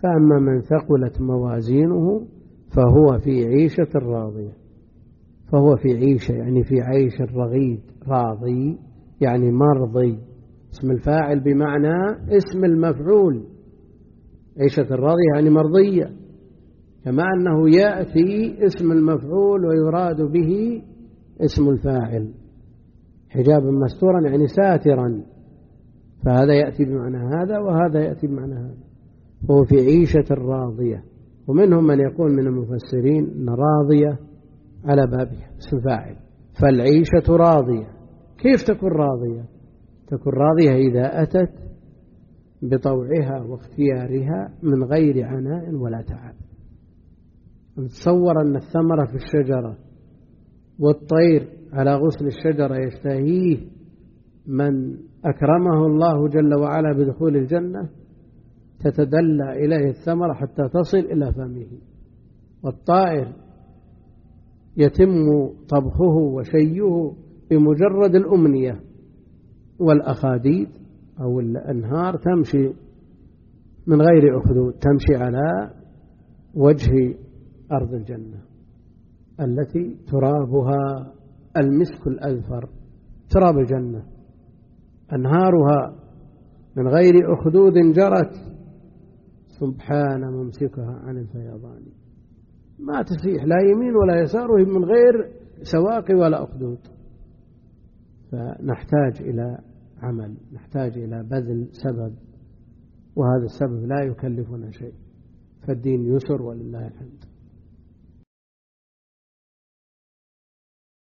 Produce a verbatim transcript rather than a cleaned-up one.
فأما من ثقلت موازينه فهو في عيشة راضية. فهو في عيشة يعني في عيش الرغيد، راضي يعني مرضي، اسم الفاعل بمعنى اسم المفعول. عيشة الراضية يعني مرضية، كما أنه يأتي اسم المفعول ويراد به اسم الفاعل. حجابا مستورا يعني ساترا، فهذا يأتي بمعنى هذا وهذا يأتي بمعنى هذا. فهو في عيشة راضية. ومنهم من يقول من المفسرين أن راضية على بابها اسم فاعل، فالعيشة راضية. كيف تكون راضية؟ تكون راضية إذا أتت بطوعها واختيارها من غير عناء ولا تعب. نتصور أن الثمرة في الشجرة والطير على غصن الشجرة يشتهيه من أكرمه الله جل وعلا بدخول الجنة، تتدلى إليه الثمرة حتى تصل إلى فمه. والطائر يتم طبخه وشيه بمجرد الأمنية، والأخاديد أو الأنهار تمشي من غير أخدود، تمشي على وجه أرض الجنة التي ترابها المسك الأذفر، تراب الجنة، أنهارها من غير أخدود جرت، سبحان ممسكها عن الفيضان. ما تسيح لا يمين ولا يسار، وهي من غير سواقي ولا أخدود. فنحتاج إلى عمل، نحتاج إلى بذل سبب، وهذا السبب لا يكلفنا شيء، فالدين يسر ولله الحمد.